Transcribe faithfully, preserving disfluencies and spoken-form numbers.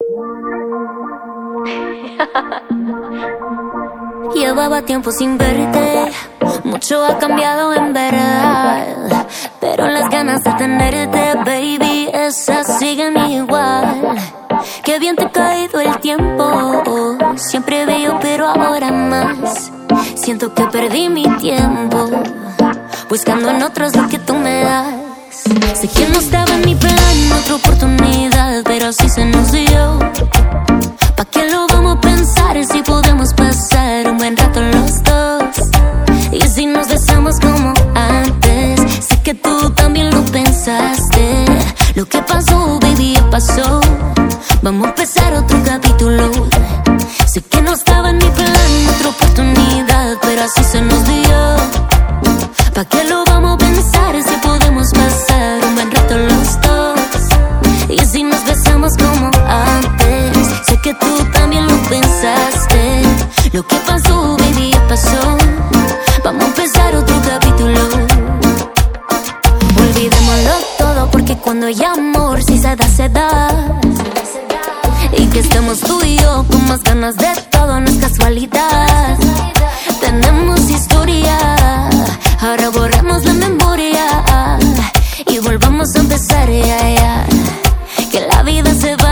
Llevaba tiempo sin verte, mucho ha cambiado en verdad, pero las ganas de tenerte, baby, esas siguen igual. Qué bien te ha caído el tiempo, siempre bello pero ahora más. Siento que perdí mi tiempo, buscando en otros lo que tú me das. Sé que no estaba en mi plan, otra oportunidad, pero así se nos dio. ¿Pa' qué lo vamos a pensar si podemos pasar un buen rato los dos? Y si nos besamos como antes, sé que tú también lo pensaste. Lo que pasó, baby, ya pasó. Vamos a empezar otro capítulo. Sé que no estaba en mi plan, otra oportunidad, pero así se nos dio. ¿Pa' qué lo vamos a pensar si podemos pasar un buen rato los dos? Y si nos besamos como antes, sé que tú también lo pensaste. Lo que pasó, baby, ya pasó. Vamos a empezar otro capítulo. Olvidémoslo todo, porque cuando hay amor, si se da, se da. Y que estemos tú y yo con más ganas de todo, no es casualidad. Tenemos historia, ahora borramos la memoria y volvamos a empezar, ya, ya. Que la vida se va